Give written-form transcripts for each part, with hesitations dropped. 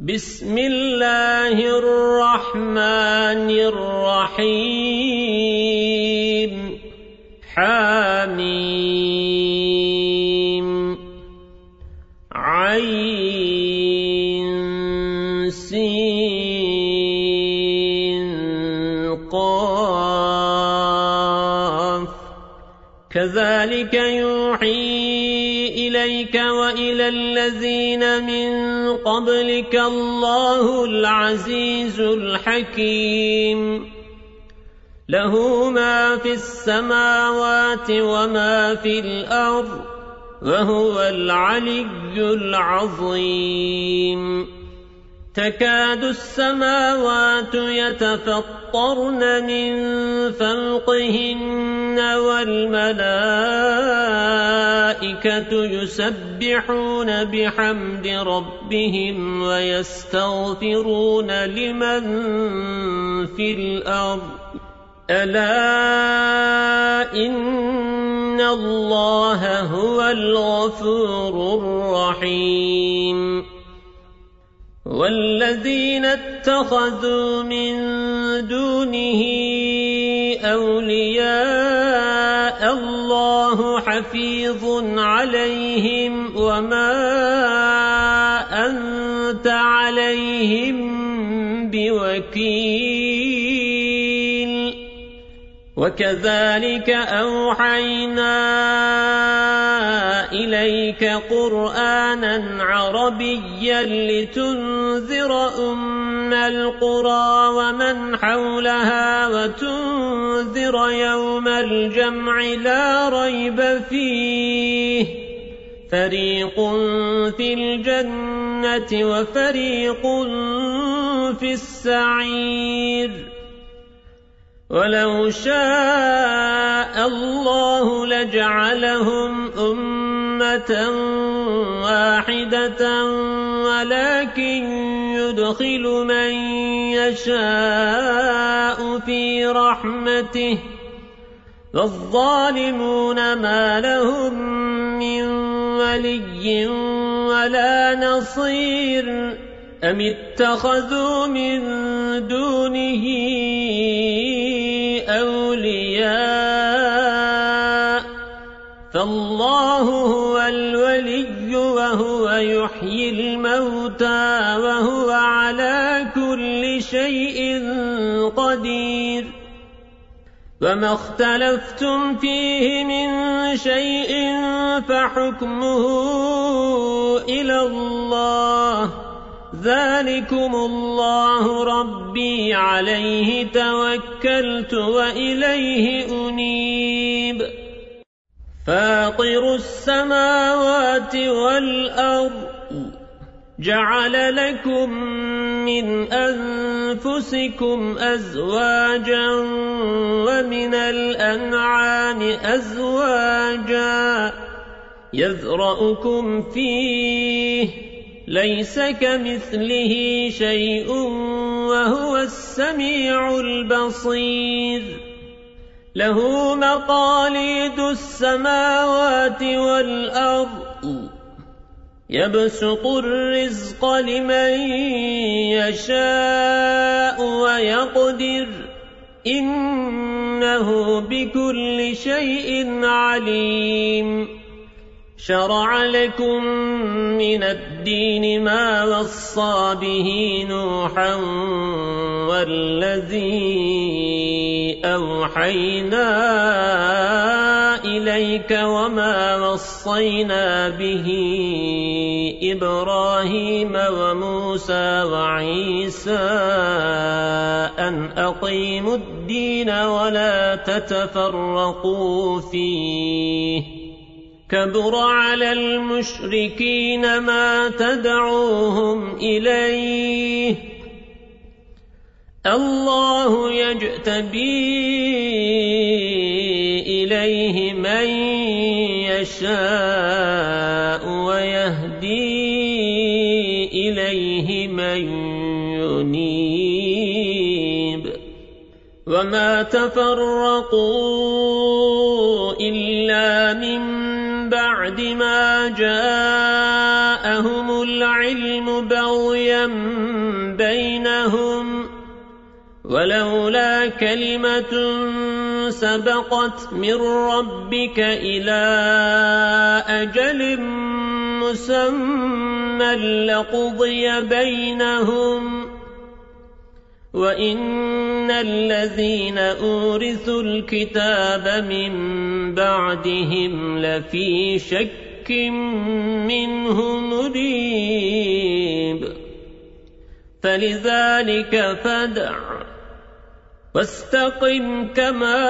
بسم الله الرحمن الرحيم حميم عين سين قاف كذلك يوحي إليك وإلى الذين من قبلك الله العزيز الحكيم له ما في السماوات وما في الأرض وهو العلي العظيم تكاد السماوات يتفطرن من فوقهن والملائكة يسبحون بحمد ربهم ويستغفرون لمن في الأرض ألا إن الله هو الغفور الرحيم والذين اتخذوا من دونه أولياء الله حفيظ عليهم وما أنت عليهم بوكيل وكذلك أوحينا إليك قرآنا عربيا لتنذر أم القرى ومن حولها وتنذر يوم الجمع لا ريب فيه فريق في الجنة وفريق في السعير ولو شاء الله لجعلهم أمة واحدة ولكن يدخل من يشاء في رحمته والظالمون ما لهم من ولي ولا نصير أم اتخذوا من دونه أولياء فالله هو الولي وهو يحيي الموتى وهو على كل شيء قدير وما اختلفتم فيه من شيء فحكمه إلى الله ذلكم الله ربي عليه توكلت وإليه أنيب فاطر السماوات والأرض جعل لكم من أنفسكم أزواجا ومن الأنعام أزواجا يذرأكم فيه ليس كمثله شيء وهو السميع البصير له مقاليد السماوات والأرض يبسط الرزق لمن يشاء ويقدر إنه بكل شيء عليم شرع لكم من الدين ما وصى به نوحا والذي أوحينا إليك وما وصينا به إبراهيم وموسى وعيسى أن أقيموا الدين ولا تتفرقوا فيه كبر على المشركين ما تدعوهم إليه الله يجتبي إليه من يشاء ويهدي إليه من ينيب وما تفرقوا إلا من بعد ما جاءهم آتاهم العلم بغيا بينهم ولولا كلمة سبقت من ربك إلى أجل مسمى لقضي بينهم وإن الذين أورثوا الكتاب من بعدهم لفي شك منه مريب فلذلك فادع واستقم كما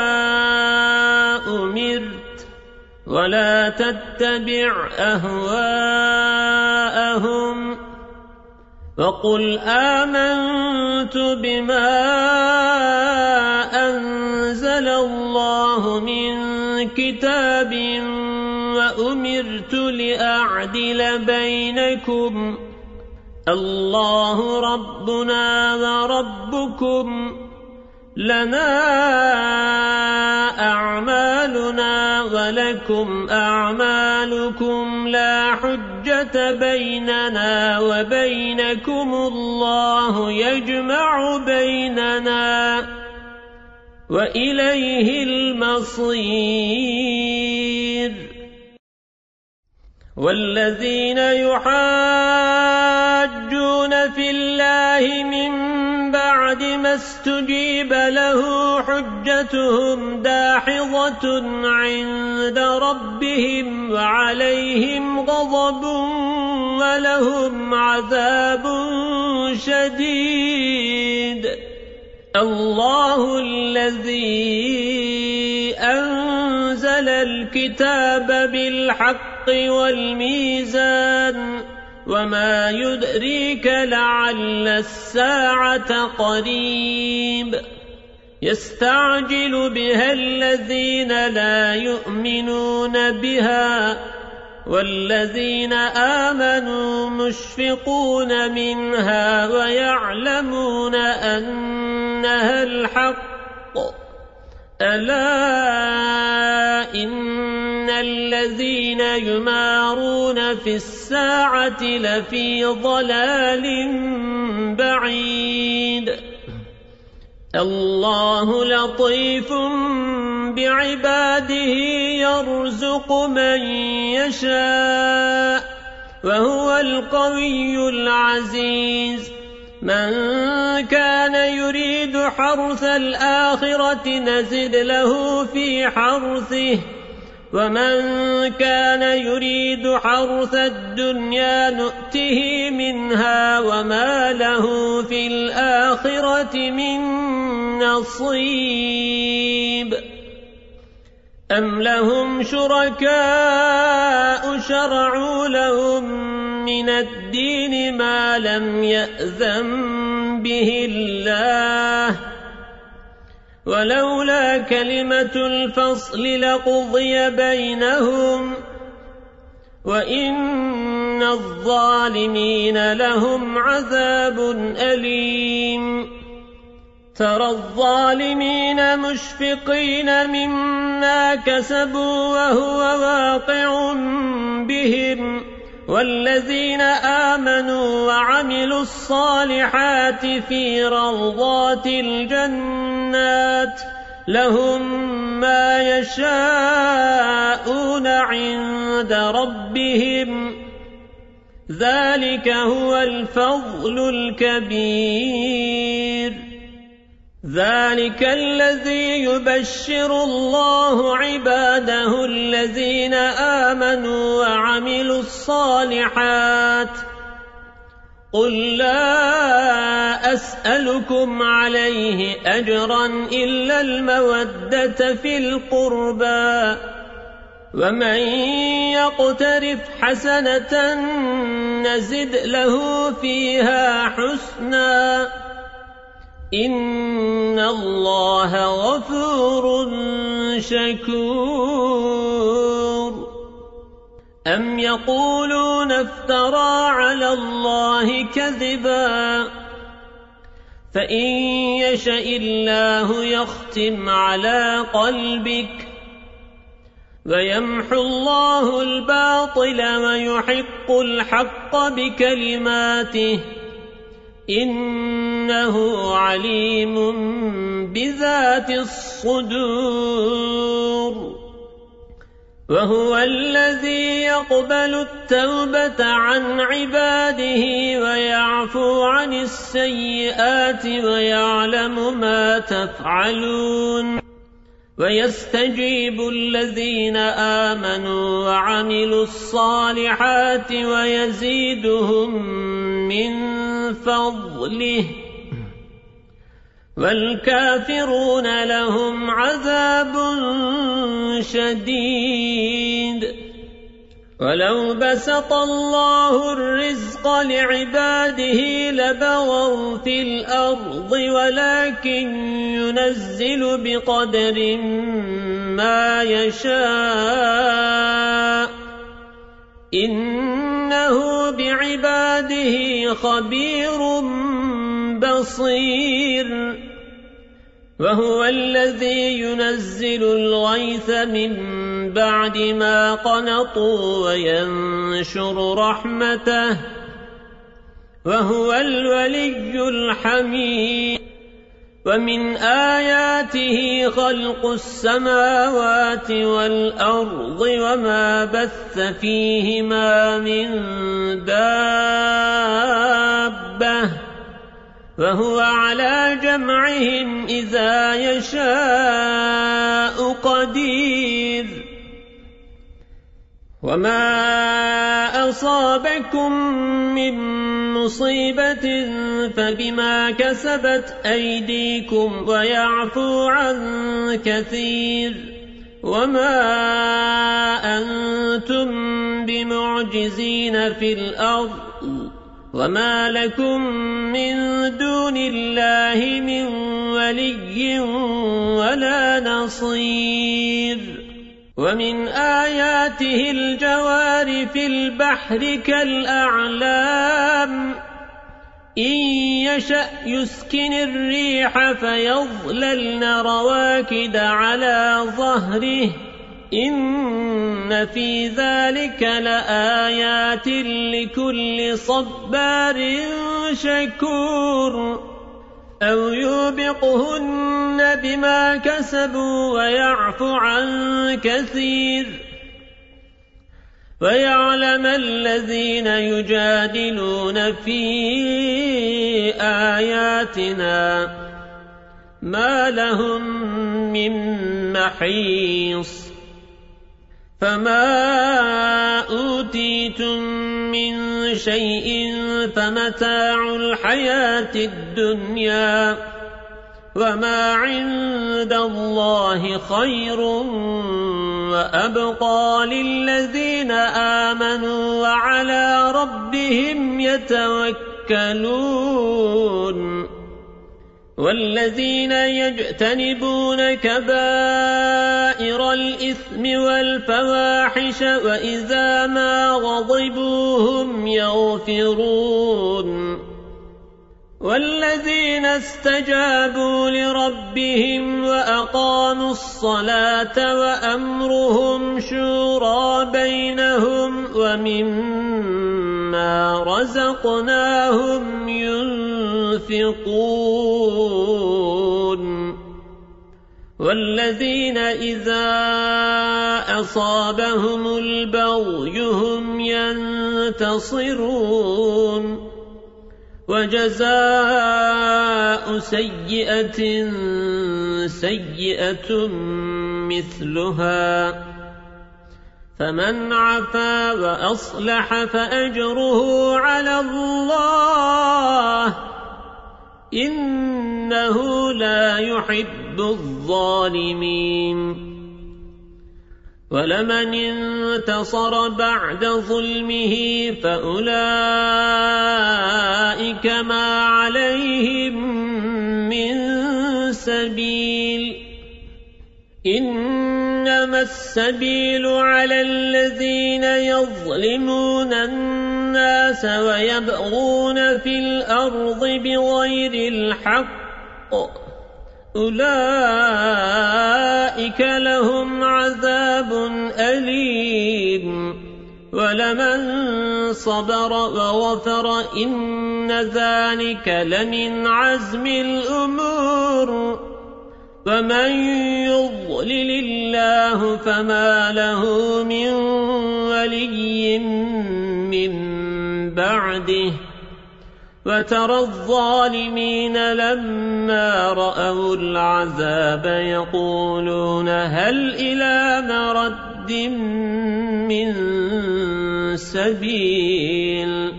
أمرت ولا تتبع أهواءهم وقل آمنت بما أنزل الله من كتاب وأمرت لأعدل بينكم الله ربنا وربكم لنا أعمالنا ولكم أعمالكم لا حجة بيننا وبينكم الله يجمع بيننا وإليه المصير والذين يحاجون في الله من بعد ما استجيب له حجتهم داحضة عند ربهم وعليهم غضب ولهم عذاب شديد الله الذي أنزل الكتاب بالحق والميزان وما يدريك لعل الساعة قريب يستعجل بها الذين لا يؤمنون بها والذين آمنوا مشفقون منها ويعلمون أنها الحق ألا إن الذين يمارون في الساعة لفي ضلال بعيد الله لطيف بعباده يرزق من يشاء وهو القوي العزيز من كان يريد حرث الآخرة نزد له في حرثه ومن كان يريد حرث الدنيا نؤته منها وما له في الآخرة من نصيب أم لهم شركاء شرعوا لهم من الدين ما لم يأذن به الله ولولا كلمة الفصل لقضي بينهم وإن الظالمين لهم عذاب أليم ترى الظالمين مشفقين مما كسبوا وهو واقع بهم والذين آمنوا وعملوا الصالحات في روضات الجنات لهم ما يشاءون عند ربهم ذلك هو الفضل الكبير ذلك الذي يبشر الله عباده الذين آمنوا وعملوا الصالحات قل لا أسألكم عليه أجرا إلا المودة في القربى ومن يقترف حسنة نزد له فيها حسنا إن الله غفور شكور أم يقولون افترى على الله كذبا فإن يشاء الله يختم على قلبك ويمحو الله الباطل ويحق الحق بكلماته إنه عليم بذات الصدور وهو الذي يقبل التوبة عن عباده ويعفو عن السيئات ويعلم ما تفعلون ويستجيب الذين آمنوا وعملوا الصالحات ويزيدهم من فضله والكافرون لهم عذاب شديد ولو بسط الله الرزق لعباده لبغوا في الأرض ولكن ينزل بقدر ما يشاء إنه بعباده خبير بصير وهو الذي ينزل الغيث من بعد ما قنطوا وينشر رحمته وهو الولي الحميد ومن آياته خلق السماوات والأرض وما بث فيهما من دابة وهو على جمعهم إذا يشاء قدير وما أصابكم من مصيبة فبما كسبت أيديكم ويعفو عن كثير وما أنتم بمعجزين في الأرض وما لكم من دون الله من ولي ولا نصير ومن آياته الجوار في البحر كالأعلام إن يشأ يسكن الريح فيظللن رواكد على ظهره إن في ذلك لآيات لكل صبار شكور أو يوبقهن بما كسبوا ويعفو عن كثير ويعلم الذين يجادلون في آياتنا ما لهم من محيص فما أوتيتم من شيء فمتاع الحياة الدنيا وما عند الله خير وأبقى للذين آمنوا وعلى ربهم يتوكلون والذين يجتنبون كبائر الإثم والفواحش وإذا ما غضبوا هم يغفرون والذين استجابوا لربهم وأقاموا الصلاة وأمرهم شورى بينهم ومما رزقناهم ينفقون والذين إذا أصابهم البغي هم ينتصرون وجزاء سيئة سيئة مثلها فمن عفا وأصلح فأجره على الله إنه لا يحب الظالمين ولمن انتصر بعد ظلمه فأولئك ما عليهم من سبيل إنما السبيل على الذين يظلمون الناس ويبغون في الأرض بغير الحق أولئك لهم عذاب أليم ولمن صبر وغفر إن ذلك لمن عزم الأمور ومن يضلل الله فما له من ولي من بعده وترى الظالمين لما رأوا العذاب يقولون هل إلى مرد من سبيل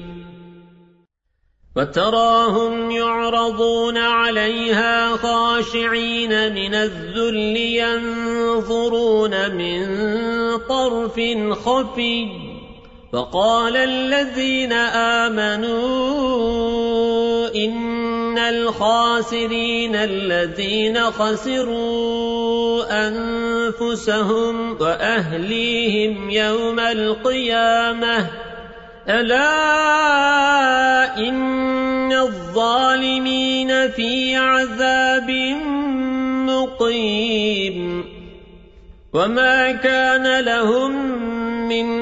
وتراهم يعرضون عليها خاشعين من الذل ينظرون من طرف خفي وقال الذين آمنوا إن الخاسرين الذين خسروا أنفسهم وأهليهم يوم القيامة ألا إن الظالمين في عذاب مقيم وما كان لهم من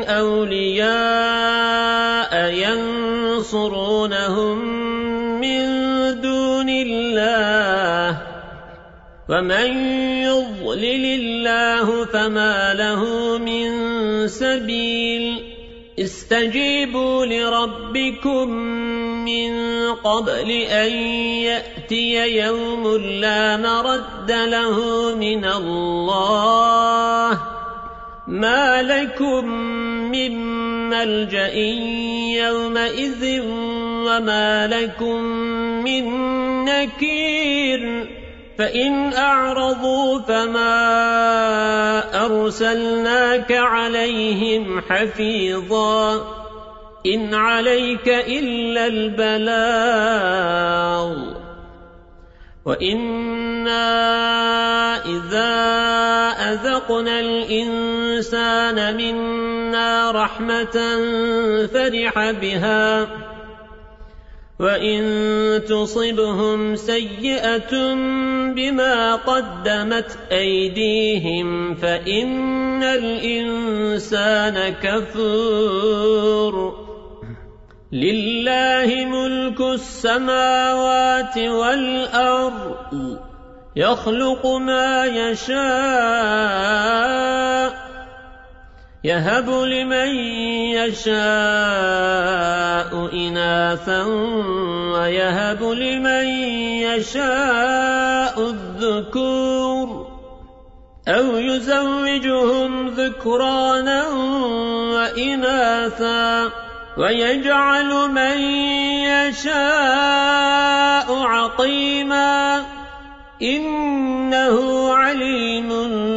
أولياء ينصرونهم من دون الله ومن يضلل الله فما له من سبيل استجيبوا لربكم من قبل أن يأتي يوم لا مرد له من الله ما لكم من ملجأ يومئذ وما لكم من نكير فإن أعرضوا فما أرسلناك عليهم حفيظا إن عليك إلا البلاغ وإنا إذا أذقنا الإنسان منا رحمة فرح بها وإن تصبهم سيئة بما قدمت أيديهم فإن الإنسان كفور لله ملك السماوات والأرض يخلق ما يشاء يهب لمن يشاء إناثا ويهب لمن يشاء الذكور أو يزوجهم ذكرانا وإناثا ويجعل من يشاء عقيما إنه عليم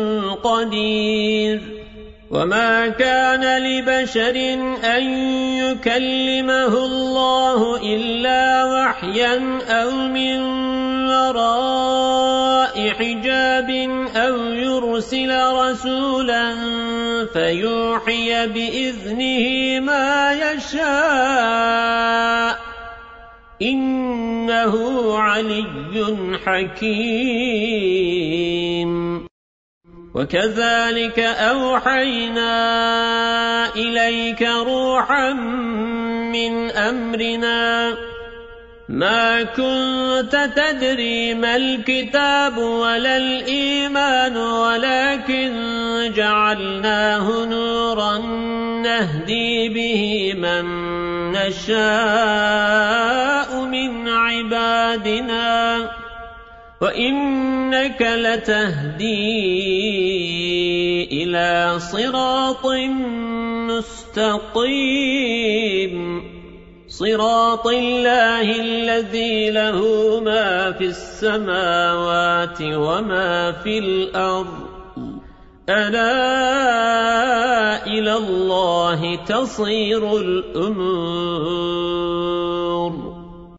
قدير وما كان لبشر أن يكلمه الله إلا وحيا أو من وراء حجاب أو يرسل رسولا فيوحي بإذنه ما يشاء إنه علي حكيم وكذلك أوحينا إليك روحا من أمرنا ما كنت تدري ما الكتاب ولا الإيمان ولكن جعلناه نورا نهدي به من نشاء من عبادنا وإنك لتهدي إلى صراط مستقيم صراط الله الذي له ما في السماوات وما في الأرض ألا إلى الله تصير الأمور